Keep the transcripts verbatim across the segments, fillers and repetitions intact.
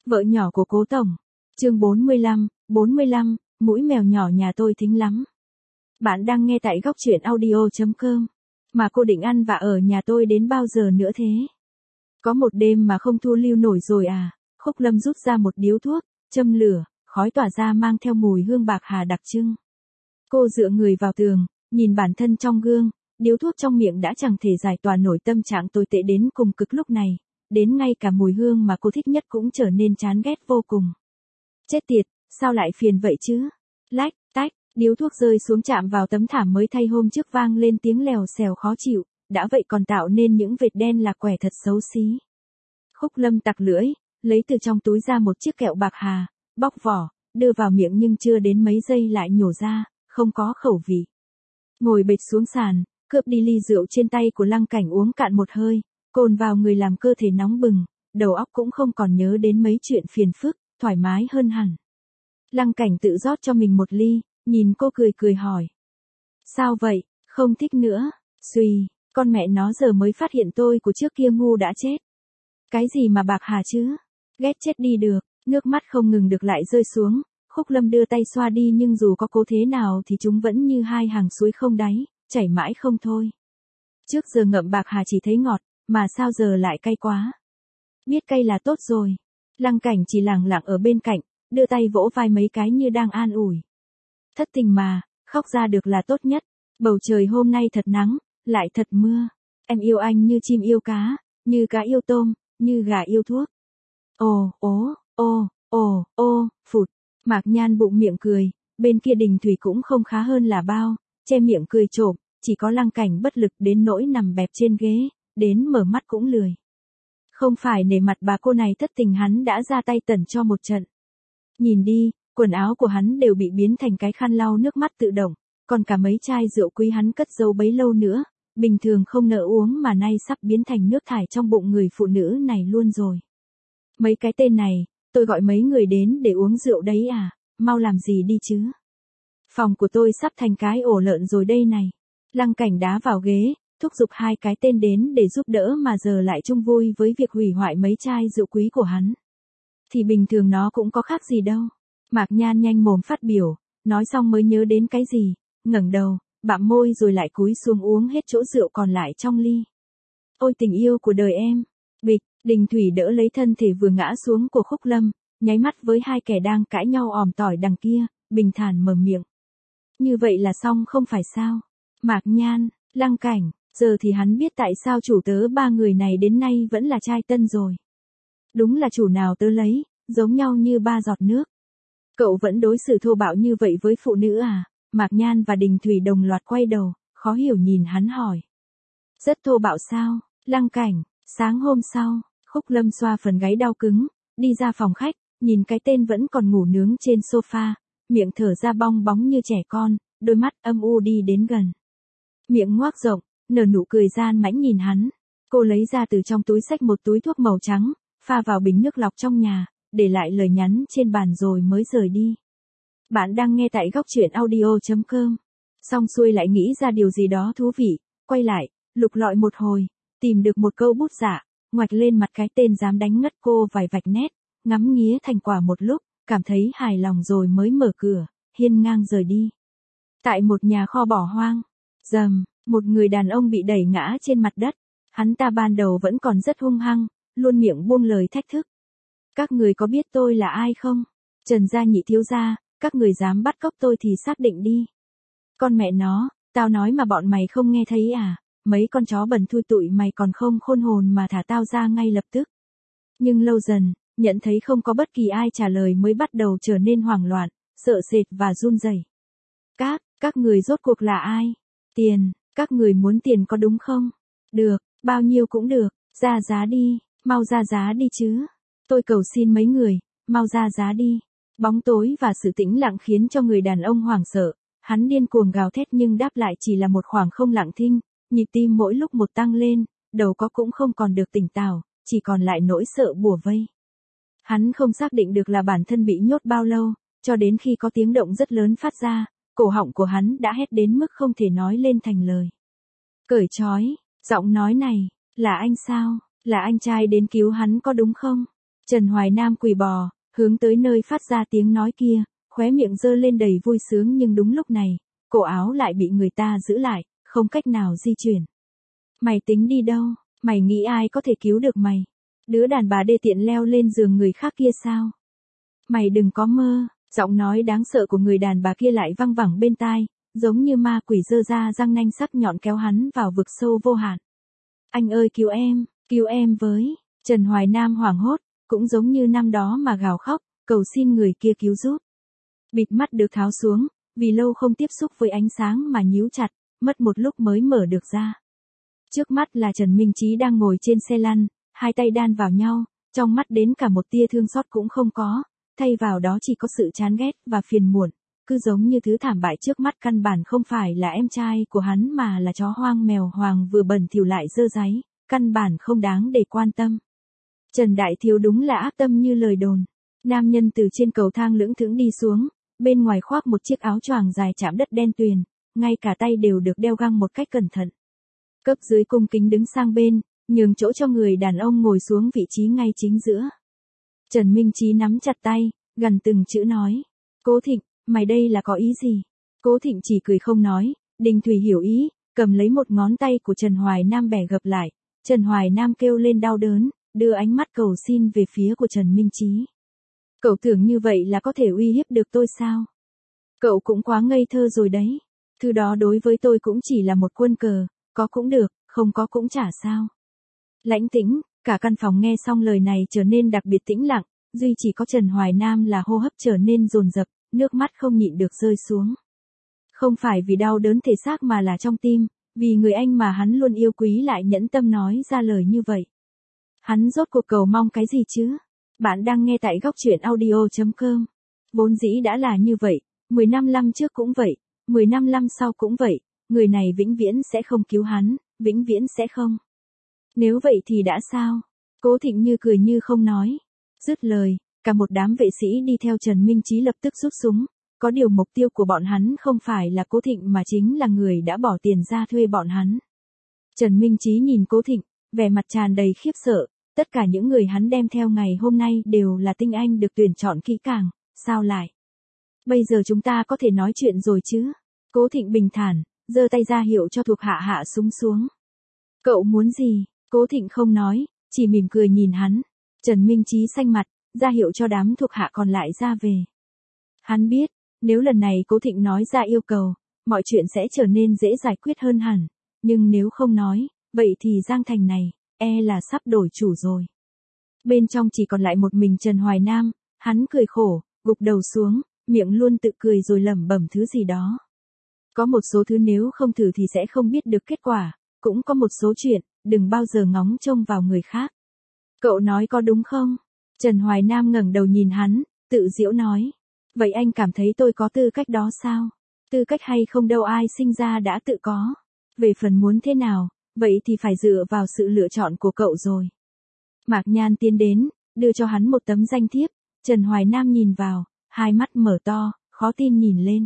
Vợ nhỏ của Cố Tổng. Chương bốn mươi lăm, bốn mươi lăm, mũi mèo nhỏ nhà tôi thính lắm. Bạn đang nghe tại góc truyện audio chấm com. Mà cô định ăn vạ ở nhà tôi đến bao giờ nữa thế? Có một đêm mà không thu lưu nổi rồi à? Khúc Lâm rút ra một điếu thuốc, châm lửa, khói tỏa ra mang theo mùi hương bạc hà đặc trưng. Cô dựa người vào tường, nhìn bản thân trong gương, điếu thuốc trong miệng đã chẳng thể giải tỏa nổi tâm trạng tồi tệ đến cùng cực lúc này, đến ngay cả mùi hương mà cô thích nhất cũng trở nên chán ghét vô cùng. Chết tiệt, sao lại phiền vậy chứ? Lách, tách, điếu thuốc rơi xuống chạm vào tấm thảm mới thay hôm trước vang lên tiếng lèo xèo khó chịu, đã vậy còn tạo nên những vệt đen là quẻ thật xấu xí. Khúc Lâm tặc lưỡi, lấy từ trong túi ra một chiếc kẹo bạc hà, bóc vỏ, đưa vào miệng nhưng chưa đến mấy giây lại nhổ ra, không có khẩu vị. Ngồi bệt xuống sàn, cướp đi ly rượu trên tay của Lăng Cảnh uống cạn một hơi, cồn vào người làm cơ thể nóng bừng, đầu óc cũng không còn nhớ đến mấy chuyện phiền phức, thoải mái hơn hẳn. Lăng Cảnh tự rót cho mình một ly, nhìn cô cười cười hỏi. Sao vậy, không thích nữa? Xùi, con mẹ nó giờ mới phát hiện tôi của trước kia ngu đã chết. Cái gì mà bạc hà chứ? Ghét chết đi được, nước mắt không ngừng được lại rơi xuống, Khúc Lâm đưa tay xoa đi nhưng dù có cố thế nào thì chúng vẫn như hai hàng suối không đáy, chảy mãi không thôi. Trước giờ ngậm bạc hà chỉ thấy ngọt, mà sao giờ lại cay quá? Biết cay là tốt rồi. Lăng Cảnh chỉ lẳng lặng ở bên cạnh, đưa tay vỗ vai mấy cái như đang an ủi. Thất tình mà, khóc ra được là tốt nhất. Bầu trời hôm nay thật nắng, lại thật mưa. Em yêu anh như chim yêu cá, như cá yêu tôm, như gà yêu thuốc. Ồ, ố, ô, ồ, ô, phụt. Mạc Nhan bụng miệng cười, bên kia Đình Thủy cũng không khá hơn là bao, che miệng cười trộm, chỉ có Lăng Cảnh bất lực đến nỗi nằm bẹp trên ghế, đến mở mắt cũng lười. Không phải nể mặt bà cô này thất tình hắn đã ra tay tẩn cho một trận. Nhìn đi, quần áo của hắn đều bị biến thành cái khăn lau nước mắt tự động, còn cả mấy chai rượu quý hắn cất giấu bấy lâu nữa, bình thường không nỡ uống mà nay sắp biến thành nước thải trong bụng người phụ nữ này luôn rồi. Mấy cái tên này, tôi gọi mấy người đến để uống rượu đấy à, mau làm gì đi chứ. Phòng của tôi sắp thành cái ổ lợn rồi đây này. Lăng Cảnh đá vào ghế, thúc giục hai cái tên đến để giúp đỡ mà giờ lại chung vui với việc hủy hoại mấy chai rượu quý của hắn. Thì bình thường nó cũng có khác gì đâu. Mạc Nhan nhanh mồm phát biểu, nói xong mới nhớ đến cái gì, ngẩng đầu, bặm môi rồi lại cúi xuống uống hết chỗ rượu còn lại trong ly. Ôi tình yêu của đời em. Bịch, Đình Thủy đỡ lấy thân thể vừa ngã xuống của Khúc Lâm, nháy mắt với hai kẻ đang cãi nhau òm tỏi đằng kia, bình thản mở miệng. Như vậy là xong không phải sao? Mạc Nhan, Lăng Cảnh, giờ thì hắn biết tại sao chủ tớ ba người này đến nay vẫn là trai tân rồi. Đúng là chủ nào tớ lấy, giống nhau như ba giọt nước. Cậu vẫn đối xử thô bạo như vậy với phụ nữ à? Mạc Nhan và Đình Thủy đồng loạt quay đầu, khó hiểu nhìn hắn hỏi. Rất thô bạo sao? Lăng Cảnh, sáng hôm sau, Khúc Lâm xoa phần gáy đau cứng, đi ra phòng khách, nhìn cái tên vẫn còn ngủ nướng trên sofa, miệng thở ra bong bóng như trẻ con, đôi mắt âm u đi đến gần. Miệng ngoác rộng, nở nụ cười gian mãnh nhìn hắn. Cô lấy ra từ trong túi xách một túi thuốc màu trắng, pha vào bình nước lọc trong nhà, để lại lời nhắn trên bàn rồi mới rời đi. Bạn đang nghe tại góc truyện audio chấm com. Xong xuôi lại nghĩ ra điều gì đó thú vị, quay lại, lục lọi một hồi, tìm được một câu bút dạ, ngoạch lên mặt cái tên dám đánh ngất cô vài vạch nét, ngắm nghía thành quả một lúc, cảm thấy hài lòng rồi mới mở cửa, hiên ngang rời đi. Tại một nhà kho bỏ hoang, rầm, một người đàn ông bị đẩy ngã trên mặt đất. Hắn ta ban đầu vẫn còn rất hung hăng, luôn miệng buông lời thách thức. Các người có biết tôi là ai không? Trần gia nhị thiếu gia, các người dám bắt cóc tôi thì xác định đi. Con mẹ nó, tao nói mà bọn mày không nghe thấy à? Mấy con chó bẩn thui tụi mày còn không khôn hồn mà thả tao ra ngay lập tức. Nhưng lâu dần, nhận thấy không có bất kỳ ai trả lời mới bắt đầu trở nên hoảng loạn, sợ sệt và run rẩy. Các, các người rốt cuộc là ai? Tiền, các người muốn tiền có đúng không? Được, bao nhiêu cũng được, ra giá đi, mau ra giá đi chứ. Tôi cầu xin mấy người, mau ra giá đi. Bóng tối và sự tĩnh lặng khiến cho người đàn ông hoảng sợ, hắn điên cuồng gào thét nhưng đáp lại chỉ là một khoảng không lặng thinh, nhịp tim mỗi lúc một tăng lên, đầu có cũng không còn được tỉnh táo, chỉ còn lại nỗi sợ bủa vây. Hắn không xác định được là bản thân bị nhốt bao lâu, cho đến khi có tiếng động rất lớn phát ra, cổ họng của hắn đã hét đến mức không thể nói lên thành lời. Cởi trói, giọng nói này, là anh sao, là anh trai đến cứu hắn có đúng không? Trần Hoài Nam quỳ bò, hướng tới nơi phát ra tiếng nói kia, khóe miệng giơ lên đầy vui sướng, nhưng đúng lúc này, cổ áo lại bị người ta giữ lại, không cách nào di chuyển. Mày tính đi đâu? Mày nghĩ ai có thể cứu được mày? Đứa đàn bà đê tiện leo lên giường người khác kia sao? Mày đừng có mơ. Giọng nói đáng sợ của người đàn bà kia lại văng vẳng bên tai, giống như ma quỷ giơ ra răng nanh sắc nhọn kéo hắn vào vực sâu vô hạn. Anh ơi cứu em, cứu em với. Trần Hoài Nam hoảng hốt, cũng giống như năm đó mà gào khóc, cầu xin người kia cứu giúp. Bịt mắt được tháo xuống, vì lâu không tiếp xúc với ánh sáng mà nhíu chặt, mất một lúc mới mở được ra. Trước mắt là Trần Minh Chí đang ngồi trên xe lăn, hai tay đan vào nhau, trong mắt đến cả một tia thương xót cũng không có, thay vào đó chỉ có sự chán ghét và phiền muộn, cứ giống như thứ thảm bại trước mắt căn bản không phải là em trai của hắn mà là chó hoang mèo hoàng vừa bẩn thỉu lại dơ dáy, căn bản không đáng để quan tâm. Trần Đại Thiếu đúng là ác tâm như lời đồn. Nam nhân từ trên cầu thang lững thững đi xuống, bên ngoài khoác một chiếc áo choàng dài chạm đất đen tuyền, ngay cả tay đều được đeo găng một cách cẩn thận. Cấp dưới cung kính đứng sang bên, nhường chỗ cho người đàn ông ngồi xuống vị trí ngay chính giữa. Trần Minh Chí nắm chặt tay, gần từng chữ nói. Cố Thịnh, mày đây là có ý gì? Cố Thịnh chỉ cười không nói, Đình Thủy hiểu ý, cầm lấy một ngón tay của Trần Hoài Nam bẻ gập lại. Trần Hoài Nam kêu lên đau đớn, đưa ánh mắt cầu xin về phía của Trần Minh Chí. Cậu tưởng như vậy là có thể uy hiếp được tôi sao? Cậu cũng quá ngây thơ rồi đấy. Thứ đó đối với tôi cũng chỉ là một quân cờ, có cũng được, không có cũng chả sao. Lãnh tĩnh, cả căn phòng nghe xong lời này trở nên đặc biệt tĩnh lặng, duy chỉ có Trần Hoài Nam là hô hấp trở nên dồn dập, nước mắt không nhịn được rơi xuống. Không phải vì đau đớn thể xác mà là trong tim, vì người anh mà hắn luôn yêu quý lại nhẫn tâm nói ra lời như vậy. Hắn rốt cuộc cầu mong cái gì chứ? Bạn đang nghe tại góc truyện audio chấm com. Vốn dĩ đã là như vậy, mười năm năm trước cũng vậy, mười năm năm sau cũng vậy, người này vĩnh viễn sẽ không cứu hắn, vĩnh viễn sẽ không. Nếu vậy thì đã sao? Cố Thịnh như cười như không nói. Dứt lời, cả một đám vệ sĩ đi theo Trần Minh Chí lập tức rút súng. Có điều mục tiêu của bọn hắn không phải là Cố Thịnh mà chính là người đã bỏ tiền ra thuê bọn hắn. Trần Minh Chí nhìn Cố Thịnh, vẻ mặt tràn đầy khiếp sợ. Tất cả những người hắn đem theo ngày hôm nay đều là tinh anh được tuyển chọn kỹ càng, sao lại? Bây giờ chúng ta có thể nói chuyện rồi chứ? Cố Thịnh bình thản, giơ tay ra hiệu cho thuộc hạ hạ súng xuống. Cậu muốn gì? Cố Thịnh không nói, chỉ mỉm cười nhìn hắn. Trần Minh Chí xanh mặt, ra hiệu cho đám thuộc hạ còn lại ra về. Hắn biết, nếu lần này Cố Thịnh nói ra yêu cầu, mọi chuyện sẽ trở nên dễ giải quyết hơn hẳn. Nhưng nếu không nói, vậy thì Giang Thành này, e là sắp đổi chủ rồi. Bên trong chỉ còn lại một mình Trần Hoài Nam, hắn cười khổ, gục đầu xuống, miệng luôn tự cười rồi lẩm bẩm thứ gì đó. Có một số thứ nếu không thử thì sẽ không biết được kết quả, cũng có một số chuyện, đừng bao giờ ngóng trông vào người khác. Cậu nói có đúng không? Trần Hoài Nam ngẩng đầu nhìn hắn, tự giễu nói. Vậy anh cảm thấy tôi có tư cách đó sao? Tư cách hay không đâu ai sinh ra đã tự có. Về phần muốn thế nào, vậy thì phải dựa vào sự lựa chọn của cậu rồi. Mạc Nhan tiến đến, đưa cho hắn một tấm danh thiếp. Trần Hoài Nam nhìn vào, hai mắt mở to, khó tin nhìn lên.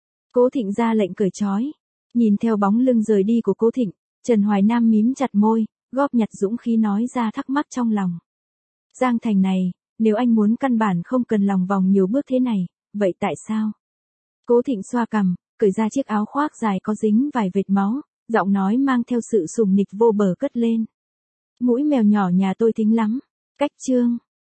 Cố Thịnh ra lệnh cởi trói. Nhìn theo bóng lưng rời đi của Cố Thịnh, Trần Hoài Nam mím chặt môi, góp nhặt dũng khí nói ra thắc mắc trong lòng. Giang Thành này, nếu anh muốn căn bản không cần lòng vòng nhiều bước thế này, vậy tại sao? Cố Thịnh xoa cằm, cởi ra chiếc áo khoác dài có dính vài vệt máu, giọng nói mang theo sự sùng nịch vô bờ cất lên. Mũi mèo nhỏ nhà tôi thính lắm. Cách chương.